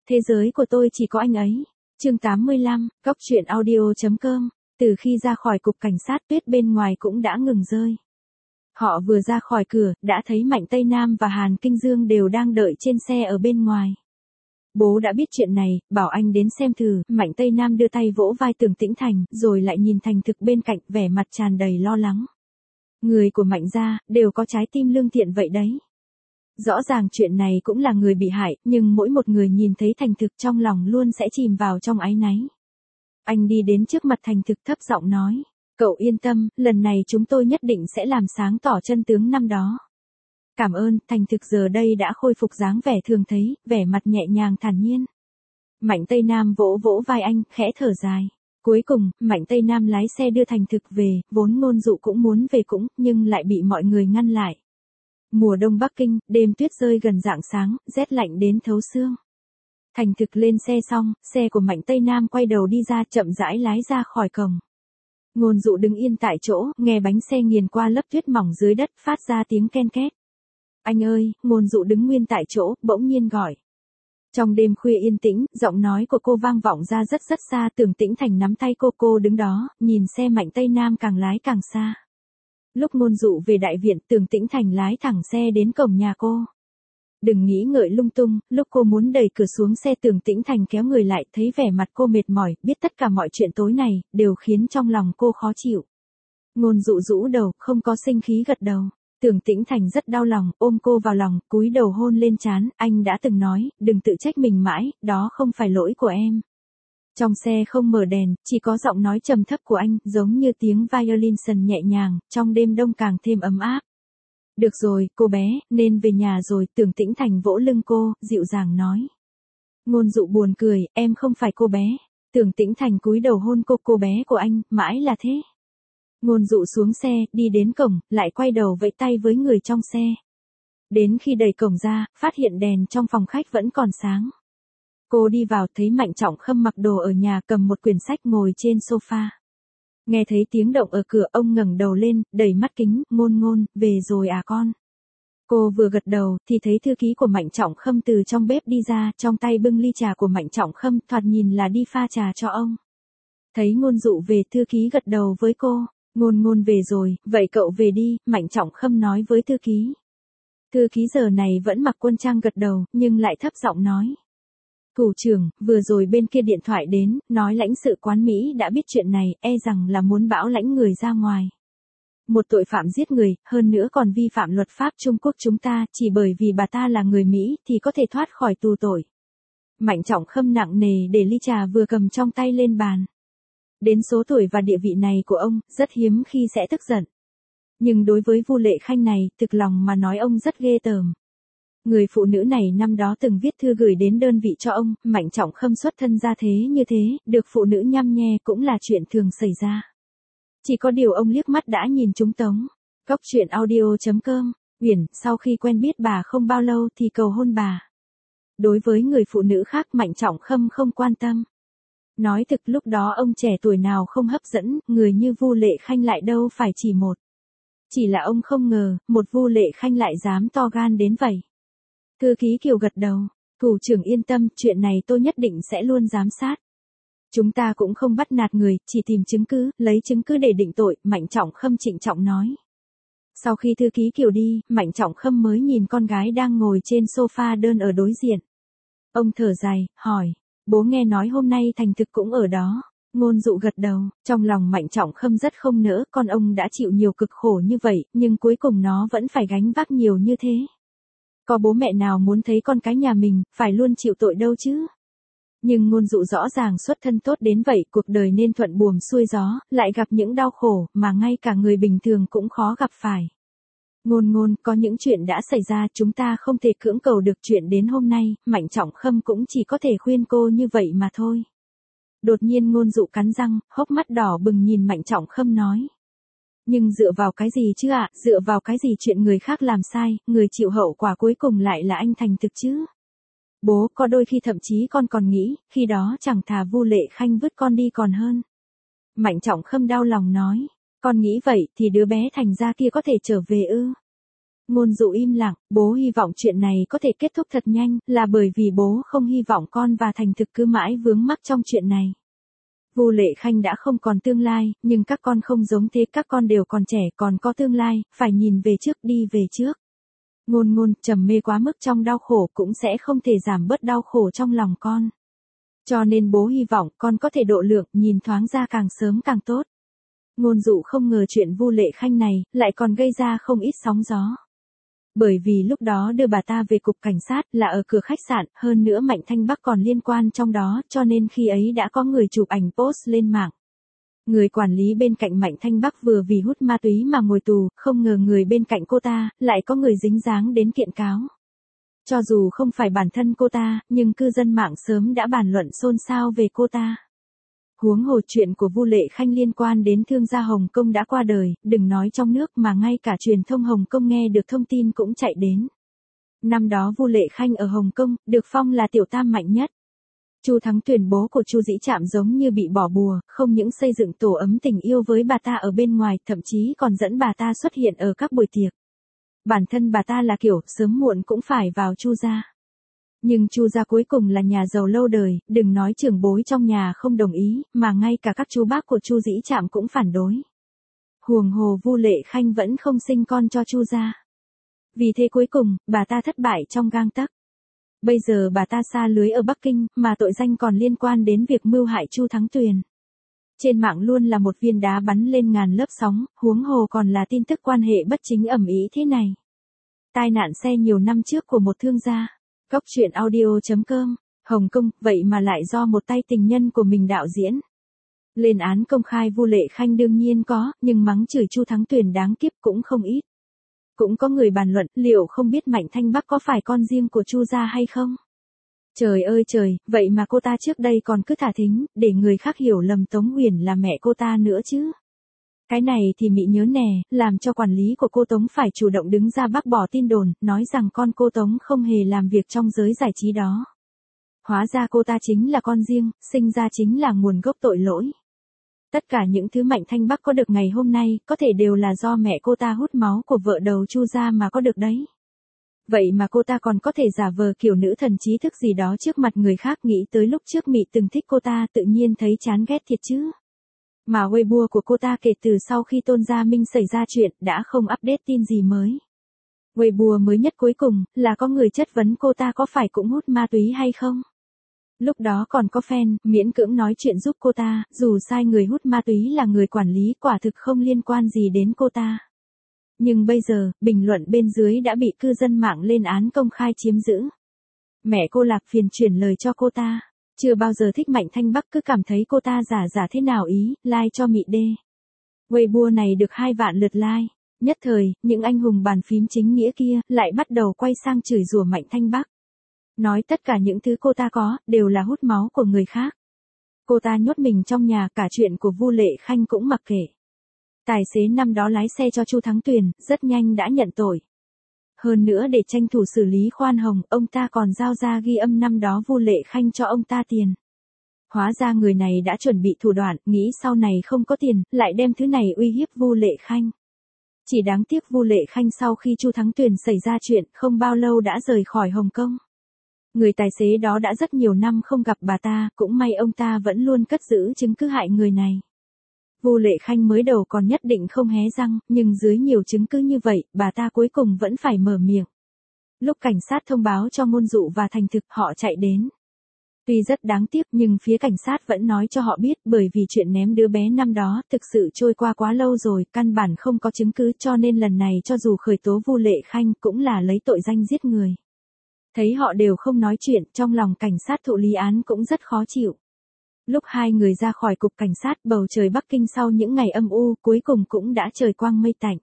Thế giới của tôi chỉ có anh ấy. Chương 85, Cóc truyện audio.com. Từ khi ra khỏi cục cảnh sát, tuyết bên ngoài cũng đã ngừng rơi. Họ vừa ra khỏi cửa, đã thấy Mạnh Tây Nam và Hàn Kinh Dương đều đang đợi trên xe ở bên ngoài. Bố đã biết chuyện này, bảo anh đến xem thử. Mạnh Tây Nam đưa tay vỗ vai Tưởng Tĩnh Thành, rồi lại nhìn Thành Thực bên cạnh, vẻ mặt tràn đầy lo lắng. Người của Mạnh gia đều có trái tim lương thiện vậy đấy. Rõ ràng chuyện này cũng là người bị hại, nhưng mỗi một người nhìn thấy Thành Thực trong lòng luôn sẽ chìm vào trong áy náy. Anh đi đến trước mặt Thành Thực thấp giọng nói, cậu yên tâm, lần này chúng tôi nhất định sẽ làm sáng tỏ chân tướng năm đó. Cảm ơn. Thành Thực giờ đây đã khôi phục dáng vẻ thường thấy, vẻ mặt nhẹ nhàng thản nhiên. Mạnh Tây Nam vỗ vỗ vai anh, khẽ thở dài. Cuối cùng, Mạnh Tây Nam lái xe đưa Thành Thực về, vốn Ngôn Dụ cũng muốn về cũng, nhưng lại bị mọi người ngăn lại. Mùa đông Bắc Kinh, đêm tuyết rơi gần rạng sáng, rét lạnh đến thấu xương. Thành Thực lên xe xong, xe của Mạnh Tây Nam quay đầu đi ra, chậm rãi lái ra khỏi cổng. Ngôn Dụ đứng yên tại chỗ, nghe bánh xe nghiền qua lớp tuyết mỏng dưới đất, phát ra tiếng ken két. Anh ơi. Ngôn Dụ đứng nguyên tại chỗ, bỗng nhiên gọi. Trong đêm khuya yên tĩnh, giọng nói của cô vang vọng ra rất rất xa. Tưởng Tĩnh Thành nắm tay cô đứng đó, nhìn xe Mạnh Tây Nam càng lái càng xa. Lúc Ngôn Dụ về đại viện, Tưởng Tĩnh Thành lái thẳng xe đến cổng nhà cô. Đừng nghĩ ngợi lung tung. Lúc cô muốn đẩy cửa xuống xe, Tưởng Tĩnh Thành kéo người lại, thấy vẻ mặt cô mệt mỏi, biết tất cả mọi chuyện tối này đều khiến trong lòng cô khó chịu. Ngôn Dụ rũ đầu, không có sinh khí gật đầu. Tưởng Tĩnh Thành rất đau lòng, ôm cô vào lòng, cúi đầu hôn lên trán. Anh đã từng nói, đừng tự trách mình mãi, đó không phải lỗi của em. Trong xe không mở đèn, chỉ có giọng nói trầm thấp của anh, giống như tiếng violin sần nhẹ nhàng, trong đêm đông càng thêm ấm áp. Được rồi, cô bé, nên về nhà rồi. Tưởng Tĩnh Thành vỗ lưng cô, dịu dàng nói. Ngôn Dụ buồn cười, em không phải cô bé. Tưởng Tĩnh Thành cúi đầu hôn cô bé của anh, mãi là thế. Ngôn Dụ xuống xe, đi đến cổng, lại quay đầu vẫy tay với người trong xe. Đến khi đẩy cổng ra, phát hiện đèn trong phòng khách vẫn còn sáng. Cô đi vào, thấy Mạnh Trọng Khâm mặc đồ ở nhà, cầm một quyển sách ngồi trên sofa. Nghe thấy tiếng động ở cửa, ông ngẩng đầu lên, đẩy mắt kính. Ngôn, về rồi à con? Cô vừa gật đầu, thì thấy thư ký của Mạnh Trọng Khâm từ trong bếp đi ra, trong tay bưng ly trà của Mạnh Trọng Khâm, thoạt nhìn là đi pha trà cho ông. Thấy Ngôn Dụ về, thư ký gật đầu với cô. Ngôn về rồi, vậy cậu về đi. Mạnh Trọng Khâm nói với thư ký. Thư ký giờ này vẫn mặc quân trang gật đầu, nhưng lại thấp giọng nói. Thủ trưởng, vừa rồi bên kia điện thoại đến, nói lãnh sự quán Mỹ đã biết chuyện này, e rằng là muốn bão lãnh người ra ngoài. Một tội phạm giết người, hơn nữa còn vi phạm luật pháp Trung Quốc chúng ta, chỉ bởi vì bà ta là người Mỹ thì có thể thoát khỏi tù tội. Mạnh Trọng Khâm nặng nề để ly trà vừa cầm trong tay lên bàn. Đến số tuổi và địa vị này của ông, rất hiếm khi sẽ tức giận. Nhưng đối với Vu Lệ Khanh này, thực lòng mà nói ông rất ghê tởm. Người phụ nữ này năm đó từng viết thư gửi đến đơn vị cho ông. Mạnh Trọng Khâm xuất thân ra thế như thế, được phụ nữ nhăm nhe cũng là chuyện thường xảy ra. Chỉ có điều ông liếc mắt đã nhìn trúng tống. Cóc truyện audio.com. Uyển, sau khi quen biết bà không bao lâu thì cầu hôn bà. Đối với người phụ nữ khác, Mạnh Trọng Khâm không quan tâm. Nói thực lúc đó ông trẻ tuổi nào không hấp dẫn, người như Vu Lệ Khanh lại đâu phải chỉ một. Chỉ là ông không ngờ, một Vu Lệ Khanh lại dám to gan đến vậy. Thư ký Kiều gật đầu. Thủ trưởng yên tâm, chuyện này tôi nhất định sẽ luôn giám sát. Chúng ta cũng không bắt nạt người, chỉ tìm chứng cứ, lấy chứng cứ để định tội. Mạnh Trọng Khâm trịnh trọng nói. Sau khi thư ký Kiều đi, Mạnh Trọng Khâm mới nhìn con gái đang ngồi trên sofa đơn ở đối diện. Ông thở dài, hỏi. Bố nghe nói hôm nay Thành Thực cũng ở đó. Ngôn Dụ gật đầu, trong lòng Mạnh Trọng Khâm rất không nỡ, con ông đã chịu nhiều cực khổ như vậy, nhưng cuối cùng nó vẫn phải gánh vác nhiều như thế. Có bố mẹ nào muốn thấy con cái nhà mình phải luôn chịu tội đâu chứ? Nhưng Ngôn Dụ rõ ràng xuất thân tốt đến vậy, cuộc đời nên thuận buồm xuôi gió, lại gặp những đau khổ mà ngay cả người bình thường cũng khó gặp phải. Ngôn, có những chuyện đã xảy ra, chúng ta không thể cưỡng cầu được. Chuyện đến hôm nay, Mạnh Trọng Khâm cũng chỉ có thể khuyên cô như vậy mà thôi. Đột nhiên Ngôn Dụ cắn răng, hốc mắt đỏ bừng nhìn Mạnh Trọng Khâm nói. Nhưng dựa vào cái gì chứ ạ? Dựa vào cái gì chuyện người khác làm sai, người chịu hậu quả cuối cùng lại là anh Thành Thực chứ? Bố, có đôi khi thậm chí con còn nghĩ, khi đó chẳng thà Vu Lệ Khanh vứt con đi còn hơn. Mạnh Trọng Khâm đau lòng nói. Con nghĩ vậy thì đứa bé Thành ra kia có thể trở về ư? Ngôn Dụ im lặng, bố hy vọng chuyện này có thể kết thúc thật nhanh, là bởi vì bố không hy vọng con và Thành Thực cứ mãi vướng mắc trong chuyện này. Vu Lệ Khanh đã không còn tương lai, nhưng các con không giống thế, các con đều còn trẻ, còn có tương lai, phải nhìn về trước, đi về trước. Ngôn Ngôn trầm mê quá mức trong đau khổ cũng sẽ không thể giảm bớt đau khổ trong lòng con. Cho nên bố hy vọng con có thể độ lượng, nhìn thoáng ra càng sớm càng tốt. Ngôn Dụ không ngờ chuyện Vu Lệ Khanh này lại còn gây ra không ít sóng gió. Bởi vì lúc đó đưa bà ta về cục cảnh sát là ở cửa khách sạn, hơn nữa Mạnh Thanh Bắc còn liên quan trong đó, cho nên khi ấy đã có người chụp ảnh post lên mạng. Người quản lý bên cạnh Mạnh Thanh Bắc vừa vì hút ma túy mà ngồi tù, không ngờ người bên cạnh cô ta lại có người dính dáng đến kiện cáo. Cho dù không phải bản thân cô ta, nhưng cư dân mạng sớm đã bàn luận xôn xao về cô ta. Huống hồ chuyện của Vu Lệ Khanh liên quan đến thương gia Hồng Kông đã qua đời, đừng nói trong nước mà ngay cả truyền thông Hồng Kông nghe được thông tin cũng chạy đến. Năm đó Vu Lệ Khanh ở Hồng Kông, được phong là tiểu tam mạnh nhất. Chu Thắng Tuyền bố của Chu Dĩ Trạm giống như bị bỏ bùa, không những xây dựng tổ ấm tình yêu với bà ta ở bên ngoài, thậm chí còn dẫn bà ta xuất hiện ở các buổi tiệc. Bản thân bà ta là kiểu sớm muộn cũng phải vào Chu gia. Nhưng Chu gia cuối cùng là nhà giàu lâu đời, đừng nói trưởng bối trong nhà không đồng ý, mà ngay cả các chú bác của Chu Dĩ Trạm cũng phản đối. Huống hồ Vu Lệ Khanh vẫn không sinh con cho Chu gia. Vì thế cuối cùng, bà ta thất bại trong gang tấc. Bây giờ bà ta sa lưới ở Bắc Kinh, mà tội danh còn liên quan đến việc mưu hại Chu Thắng Tuyền. Trên mạng luôn là một viên đá bắn lên ngàn lớp sóng, huống hồ còn là tin tức quan hệ bất chính ầm ĩ thế này. Tai nạn xe nhiều năm trước của một thương gia. Cóc truyện audio.com, Hồng Kông, vậy mà lại do một tay tình nhân của mình đạo diễn. Lên án công khai Vu Lệ Khanh đương nhiên có, nhưng mắng chửi Chu Thắng Tuyền đáng kiếp cũng không ít. Cũng có người bàn luận, liệu không biết Mạnh Thanh Bắc có phải con riêng của Chu gia hay không? Trời ơi trời, vậy mà cô ta trước đây còn cứ thả thính, để người khác hiểu lầm Tống Huyền là mẹ cô ta nữa chứ. Cái này thì mị nhớ nè, làm cho quản lý của cô Tống phải chủ động đứng ra bác bỏ tin đồn, nói rằng con cô Tống không hề làm việc trong giới giải trí đó. Hóa ra cô ta chính là con riêng, sinh ra chính là nguồn gốc tội lỗi. Tất cả những thứ Mạnh Thanh Bắc có được ngày hôm nay, có thể đều là do mẹ cô ta hút máu của vợ đầu Chu gia mà có được đấy. Vậy mà cô ta còn có thể giả vờ kiểu nữ thần trí thức gì đó trước mặt người khác, nghĩ tới lúc trước mị từng thích cô ta tự nhiên thấy chán ghét thiệt chứ. Mà Weibo của cô ta kể từ sau khi Tôn Gia Minh xảy ra chuyện đã không update tin gì mới. Weibo mới nhất cuối cùng là có người chất vấn cô ta có phải cũng hút ma túy hay không. Lúc đó còn có fan miễn cưỡng nói chuyện giúp cô ta, dù sai người hút ma túy là người quản lý, quả thực không liên quan gì đến cô ta. Nhưng bây giờ, bình luận bên dưới đã bị cư dân mạng lên án công khai chiếm giữ. Mẹ cô Lạc phiền chuyển lời cho cô ta. Chưa bao giờ thích Mạnh Thanh Bắc, cứ cảm thấy cô ta giả thế nào ý, like cho mị đê. Weibo này được 2 vạn lượt like. Nhất thời, những anh hùng bàn phím chính nghĩa kia lại bắt đầu quay sang chửi rủa Mạnh Thanh Bắc. Nói tất cả những thứ cô ta có, đều là hút máu của người khác. Cô ta nhốt mình trong nhà, cả chuyện của Vu Lệ Khanh cũng mặc kệ. Tài xế năm đó lái xe cho Chu Thắng Tuyền, rất nhanh đã nhận tội. Hơn nữa để tranh thủ xử lý khoan hồng, ông ta còn giao ra ghi âm năm đó Vu Lệ Khanh cho ông ta tiền. Hóa ra người này đã chuẩn bị thủ đoạn, nghĩ sau này không có tiền, lại đem thứ này uy hiếp Vu Lệ Khanh. Chỉ đáng tiếc Vu Lệ Khanh sau khi Chu Thắng Tuyền xảy ra chuyện, không bao lâu đã rời khỏi Hồng Kông. Người tài xế đó đã rất nhiều năm không gặp bà ta, cũng may ông ta vẫn luôn cất giữ chứng cứ hại người này. Vu Lệ Khanh mới đầu còn nhất định không hé răng, nhưng dưới nhiều chứng cứ như vậy, bà ta cuối cùng vẫn phải mở miệng. Lúc cảnh sát thông báo cho Ngôn Dụ và Thành Thực, họ chạy đến. Tuy rất đáng tiếc nhưng phía cảnh sát vẫn nói cho họ biết, bởi vì chuyện ném đứa bé năm đó thực sự trôi qua quá lâu rồi, căn bản không có chứng cứ, cho nên lần này cho dù khởi tố Vu Lệ Khanh cũng là lấy tội danh giết người. Thấy họ đều không nói chuyện, trong lòng cảnh sát thụ lý án cũng rất khó chịu. Lúc hai người ra khỏi cục cảnh sát, bầu trời Bắc Kinh sau những ngày âm u, cuối cùng cũng đã trời quang mây tạnh.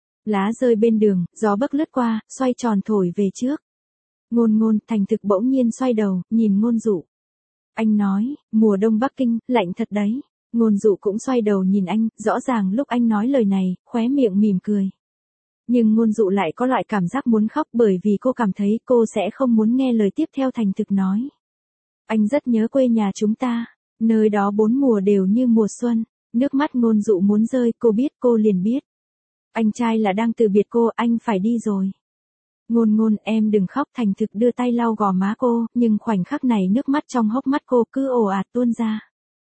Lá rơi bên đường, gió bấc lướt qua, xoay tròn thổi về trước. Ngôn, Thành Thực bỗng nhiên xoay đầu, nhìn Ngôn Dụ. Anh nói, mùa đông Bắc Kinh, lạnh thật đấy. Ngôn Dụ cũng xoay đầu nhìn anh, rõ ràng lúc anh nói lời này, khóe miệng mỉm cười. Nhưng Ngôn Dụ lại có loại cảm giác muốn khóc, bởi vì cô cảm thấy cô sẽ không muốn nghe lời tiếp theo Thành Thực nói. Anh rất nhớ quê nhà chúng ta, nơi đó 4 mùa đều như mùa xuân. Nước mắt Ngôn Dụ muốn rơi, cô biết, cô liền biết. Anh trai là đang từ biệt cô, anh phải đi rồi. Ngôn Ngôn, em đừng khóc. Thành Thực đưa tay lau gò má cô, nhưng khoảnh khắc này nước mắt trong hốc mắt cô cứ ồ ạt tuôn ra.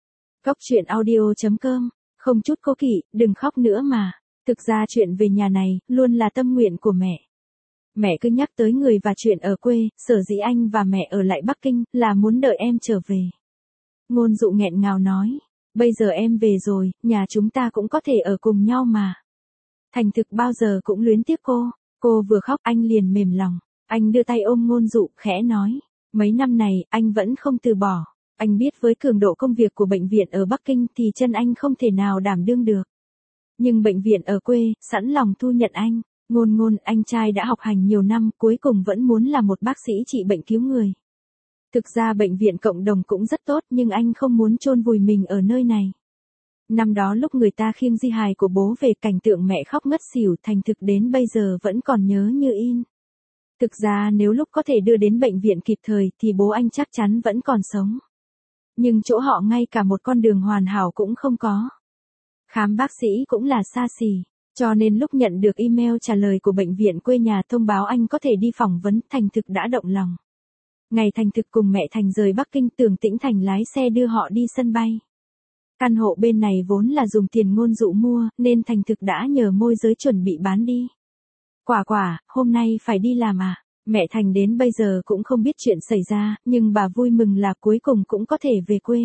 Cốc truyện audio.com, không chút cố kỵ, đừng khóc nữa mà. Thực ra chuyện về nhà này, luôn là tâm nguyện của mẹ. Mẹ cứ nhắc tới người và chuyện ở quê, sở dĩ anh và mẹ ở lại Bắc Kinh, là muốn đợi em trở về. Ngôn Dụ nghẹn ngào nói, bây giờ em về rồi, nhà chúng ta cũng có thể ở cùng nhau mà. Thành Thực bao giờ cũng luyến tiếc cô vừa khóc anh liền mềm lòng. Anh đưa tay ôm Ngôn Dụ, khẽ nói, mấy năm này, anh vẫn không từ bỏ. Anh biết với cường độ công việc của bệnh viện ở Bắc Kinh thì chân anh không thể nào đảm đương được. Nhưng bệnh viện ở quê, sẵn lòng thu nhận anh. Ngôn Ngôn, anh trai đã học hành nhiều năm, cuối cùng vẫn muốn là một bác sĩ trị bệnh cứu người. Thực ra bệnh viện cộng đồng cũng rất tốt, nhưng anh không muốn chôn vùi mình ở nơi này. Năm đó lúc người ta khiêng di hài của bố về, cảnh tượng mẹ khóc ngất xỉu, Thành Thực đến bây giờ vẫn còn nhớ như in. Thực ra nếu lúc có thể đưa đến bệnh viện kịp thời thì bố anh chắc chắn vẫn còn sống. Nhưng chỗ họ ngay cả một con đường hoàn hảo cũng không có. Khám bác sĩ cũng là xa xỉ. Cho nên lúc nhận được email trả lời của bệnh viện quê nhà thông báo anh có thể đi phỏng vấn, Thành Thực đã động lòng. Ngày Thành Thực cùng mẹ Thành rời Bắc Kinh, Tưởng Tĩnh Thành lái xe đưa họ đi sân bay. Căn hộ bên này vốn là dùng tiền Ngôn Dụ mua, nên Thành Thực đã nhờ môi giới chuẩn bị bán đi. Quả, hôm nay phải đi làm à? Mẹ Thành đến bây giờ cũng không biết chuyện xảy ra, nhưng bà vui mừng là cuối cùng cũng có thể về quê.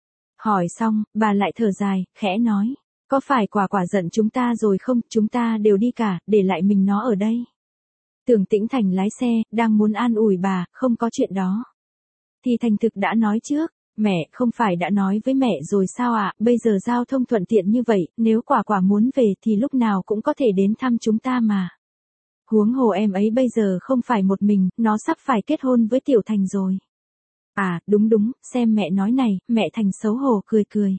Hỏi xong, bà lại thở dài, khẽ nói, có phải Quả giận chúng ta rồi không? Chúng ta đều đi cả, để lại mình nó ở đây. Tưởng Tĩnh Thành lái xe, đang muốn an ủi bà, không có chuyện đó. Thì Thành Thực đã nói trước, mẹ, không phải đã nói với mẹ rồi sao ạ, bây giờ giao thông thuận tiện như vậy, nếu Quả muốn về thì lúc nào cũng có thể đến thăm chúng ta mà. Huống hồ em ấy bây giờ không phải một mình, nó sắp phải kết hôn với Tiểu Thành rồi. À, đúng, xem mẹ nói này, mẹ Thành xấu hổ cười.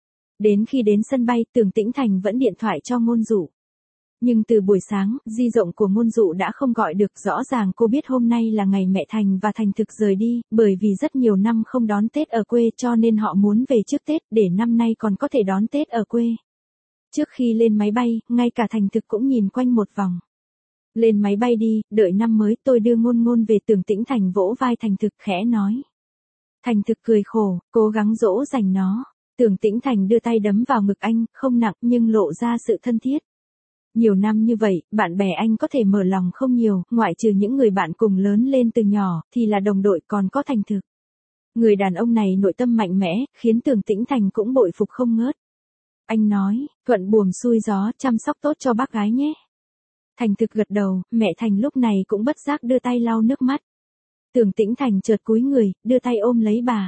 Đến khi đến sân bay, Tưởng Tĩnh Thành vẫn điện thoại cho Ngôn Dụ. Nhưng từ buổi sáng, di động của Ngôn Dụ đã không gọi được, rõ ràng cô biết hôm nay là ngày mẹ Thành và Thành Thực rời đi, bởi vì rất nhiều năm không đón Tết ở quê cho nên họ muốn về trước Tết để năm nay còn có thể đón Tết ở quê. Trước khi lên máy bay, ngay cả Thành Thực cũng nhìn quanh một vòng. Lên máy bay đi, đợi năm mới tôi đưa Ngôn về. Tưởng Tĩnh Thành vỗ vai Thành Thực khẽ nói. Thành Thực cười khổ, cố gắng dỗ dành nó. Tưởng Tĩnh Thành đưa tay đấm vào ngực anh, không nặng nhưng lộ ra sự thân thiết. Nhiều năm như vậy, bạn bè anh có thể mở lòng không nhiều, ngoại trừ những người bạn cùng lớn lên từ nhỏ, thì là đồng đội, còn có Thành Thực. Người đàn ông này nội tâm mạnh mẽ, khiến Tưởng Tĩnh Thành cũng bội phục không ngớt. Anh nói, thuận buồm xuôi gió, chăm sóc tốt cho bác gái nhé. Thành Thực gật đầu, mẹ Thành lúc này cũng bất giác đưa tay lau nước mắt. Tưởng Tĩnh Thành chợt cúi người, đưa tay ôm lấy bà.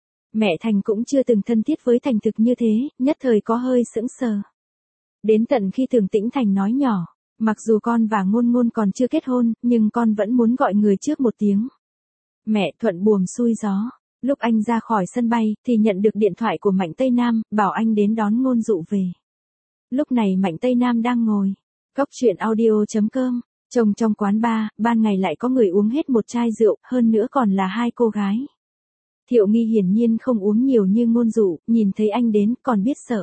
Mẹ Thành cũng chưa từng thân thiết với Thành Thực như thế, nhất thời có hơi sững sờ. Đến tận khi Tưởng Tĩnh Thành nói nhỏ, mặc dù con và Ngôn còn chưa kết hôn, nhưng con vẫn muốn gọi người trước một tiếng. Mẹ, thuận buồm xuôi gió. Lúc anh ra khỏi sân bay, thì nhận được điện thoại của Mạnh Tây Nam, bảo anh đến đón Ngôn Dụ về. Lúc này Mạnh Tây Nam đang ngồi. Cốc truyện audio.com, trông trong quán bar, ban ngày lại có người uống hết một chai rượu, hơn nữa còn là hai cô gái. Thiệu Nghi hiển nhiên không uống nhiều như Ngôn Dụ, nhìn thấy anh đến, còn biết sợ.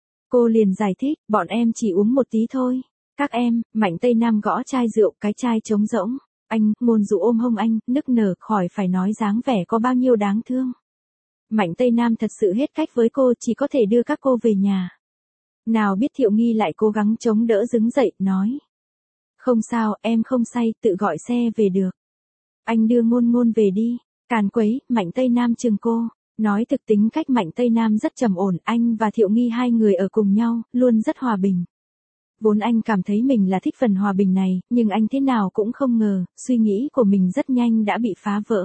Cô liền giải thích, bọn em chỉ uống một tí thôi. Các em, Mạnh Tây Nam gõ chai rượu, cái chai trống rỗng. Anh, Ngôn Dụ ôm hông anh, nức nở, khỏi phải nói dáng vẻ có bao nhiêu đáng thương. Mạnh Tây Nam thật sự hết cách với cô, chỉ có thể đưa các cô về nhà. Nào biết Thiệu Nghi lại cố gắng chống đỡ đứng dậy, nói. Không sao, em không say, tự gọi xe về được. Anh đưa Ngôn về đi. Càn quấy, Mạnh Tây Nam chừng cô. Nói thực tính cách Mạnh Tây Nam rất trầm ổn, anh và Thiệu Nghi hai người ở cùng nhau, luôn rất hòa bình. Vốn anh cảm thấy mình là thích phần hòa bình này, nhưng anh thế nào cũng không ngờ, suy nghĩ của mình rất nhanh đã bị phá vỡ.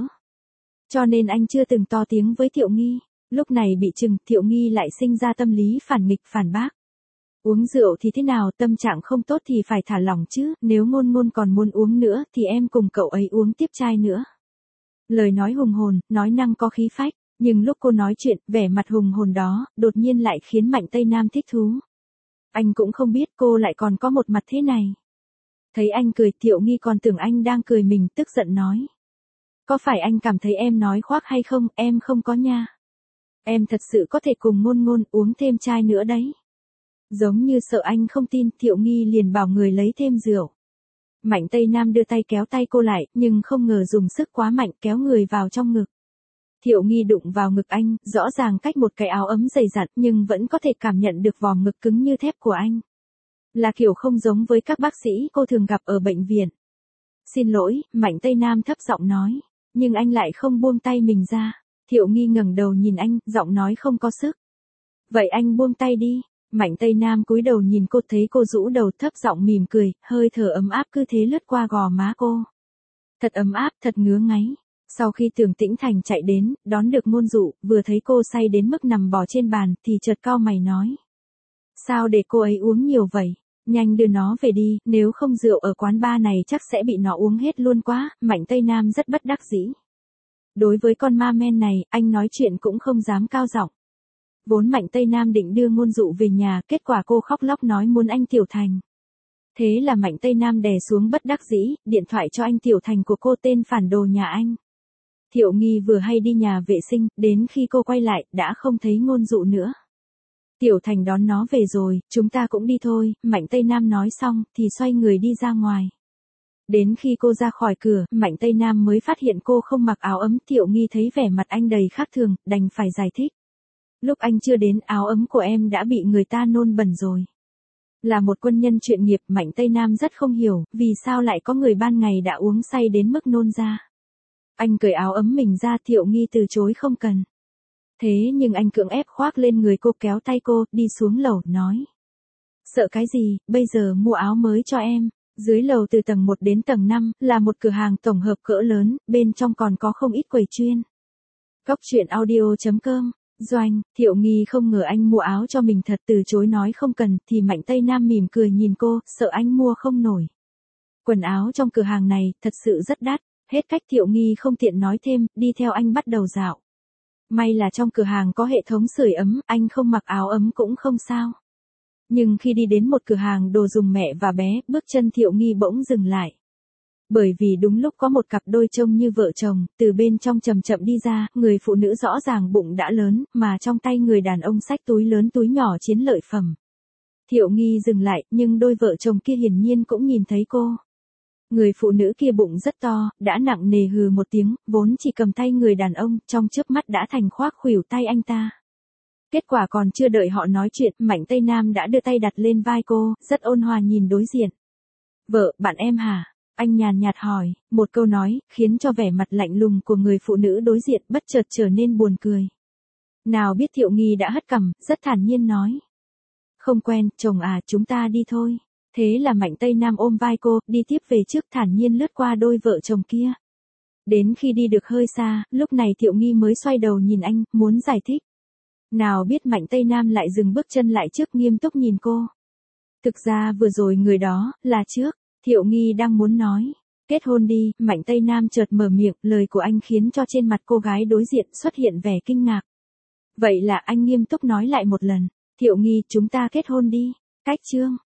Cho nên anh chưa từng to tiếng với Thiệu Nghi. Lúc này bị chừng, Thiệu Nghi lại sinh ra tâm lý phản nghịch phản bác. Uống rượu thì thế nào, tâm trạng không tốt thì phải thả lỏng chứ, nếu Ngôn còn muốn uống nữa thì em cùng cậu ấy uống tiếp chai nữa. Lời nói hùng hồn, nói năng có khí phách, nhưng lúc cô nói chuyện, vẻ mặt hùng hồn đó, đột nhiên lại khiến Mạnh Tây Nam thích thú. Anh cũng không biết cô lại còn có một mặt thế này. Thấy anh cười, Thiệu Nghi còn tưởng anh đang cười mình, tức giận nói. Có phải anh cảm thấy em nói khoác hay không, em không có nha. Em thật sự có thể cùng Ngôn uống thêm chai nữa đấy. Giống như sợ anh không tin, Thiệu Nghi liền bảo người lấy thêm rượu. Mạnh Tây Nam đưa tay kéo tay cô lại, nhưng không ngờ dùng sức quá mạnh kéo người vào trong ngực. Thiệu Nghi đụng vào ngực anh, rõ ràng cách một cái áo ấm dày dặn nhưng vẫn có thể cảm nhận được vòm ngực cứng như thép của anh. Là kiểu không giống với các bác sĩ cô thường gặp ở bệnh viện. Xin lỗi, Mạnh Tây Nam thấp giọng nói. Nhưng anh lại không buông tay mình ra. Thiệu Nghi ngẩng đầu nhìn anh, giọng nói không có sức. Vậy anh buông tay đi. Mạnh Tây Nam cúi đầu nhìn cô, thấy cô rũ đầu, thấp giọng mỉm cười, hơi thở ấm áp cứ thế lướt qua gò má cô. Thật ấm áp, thật ngứa ngáy. Sau khi Tưởng Tĩnh Thành chạy đến, đón được Ngôn Dụ, vừa thấy cô say đến mức nằm bò trên bàn, thì chợt cau mày nói. Sao để cô ấy uống nhiều vậy? Nhanh đưa nó về đi, nếu không rượu ở quán bar này chắc sẽ bị nó uống hết luôn quá. Mạnh Tây Nam rất bất đắc dĩ. Đối với con ma men này, anh nói chuyện cũng không dám cao giọng. Vốn Mạnh Tây Nam định đưa Ngôn Dụ về nhà, kết quả cô khóc lóc nói muốn anh Tiểu Thành. Thế là Mạnh Tây Nam đè xuống bất đắc dĩ, điện thoại cho anh Tiểu Thành của cô, tên phản đồ nhà anh. Thiệu Nghi vừa hay đi nhà vệ sinh, đến khi cô quay lại, đã không thấy Ngôn Dụ nữa. Tiểu Thành đón nó về rồi, chúng ta cũng đi thôi, Mạnh Tây Nam nói xong, thì xoay người đi ra ngoài. Đến khi cô ra khỏi cửa, Mạnh Tây Nam mới phát hiện cô không mặc áo ấm. Thiệu Nghi thấy vẻ mặt anh đầy khác thường, đành phải giải thích. Lúc anh chưa đến, áo ấm của em đã bị người ta nôn bẩn rồi. Là một quân nhân chuyên nghiệp, Mạnh Tây Nam rất không hiểu, vì sao lại có người ban ngày đã uống say đến mức nôn ra. Anh cởi áo ấm mình ra, Thiệu Nghi từ chối không cần. Thế nhưng anh cưỡng ép khoác lên người cô, kéo tay cô, đi xuống lầu, nói. Sợ cái gì, bây giờ mua áo mới cho em. Dưới lầu từ tầng 1 đến tầng 5, là một cửa hàng tổng hợp cỡ lớn, bên trong còn có không ít quầy chuyên. Góc truyện audio.com. Doanh, Thiệu Nghi không ngờ anh mua áo cho mình thật, từ chối nói không cần, thì Mạnh Tây Nam mỉm cười nhìn cô, sợ anh mua không nổi. Quần áo trong cửa hàng này, thật sự rất đắt, hết cách Thiệu Nghi không tiện nói thêm, đi theo anh bắt đầu dạo. May là trong cửa hàng có hệ thống sưởi ấm, anh không mặc áo ấm cũng không sao. Nhưng khi đi đến một cửa hàng đồ dùng mẹ và bé, bước chân Thiệu Nghi bỗng dừng lại. Bởi vì đúng lúc có một cặp đôi trông như vợ chồng, từ bên trong chậm chậm đi ra, người phụ nữ rõ ràng bụng đã lớn, mà trong tay người đàn ông xách túi lớn túi nhỏ chiến lợi phẩm. Thiệu Nghi dừng lại, nhưng đôi vợ chồng kia hiển nhiên cũng nhìn thấy cô. Người phụ nữ kia bụng rất to, đã nặng nề hừ một tiếng, vốn chỉ cầm tay người đàn ông, trong chớp mắt đã thành khoác khuỷu tay anh ta. Kết quả còn chưa đợi họ nói chuyện, Mạnh Tây Nam đã đưa tay đặt lên vai cô, rất ôn hòa nhìn đối diện. Vợ, bạn em hả? Anh nhàn nhạt hỏi, một câu nói, khiến cho vẻ mặt lạnh lùng của người phụ nữ đối diện bất chợt trở nên buồn cười. Nào biết Thiệu Nghi đã hất cằm, rất thản nhiên nói. Không quen, chồng à, chúng ta đi thôi. Thế là Mạnh Tây Nam ôm vai cô, đi tiếp về trước, thản nhiên lướt qua đôi vợ chồng kia. Đến khi đi được hơi xa, lúc này Thiệu Nghi mới xoay đầu nhìn anh, muốn giải thích. Nào biết Mạnh Tây Nam lại dừng bước chân lại trước, nghiêm túc nhìn cô. Thực ra vừa rồi người đó, là trước. Thiệu Nghi đang muốn nói, kết hôn đi, Mạnh Tây Nam chợt mở miệng, lời của anh khiến cho trên mặt cô gái đối diện xuất hiện vẻ kinh ngạc. Vậy là anh nghiêm túc nói lại một lần, Thiệu Nghi, chúng ta kết hôn đi, cách chương.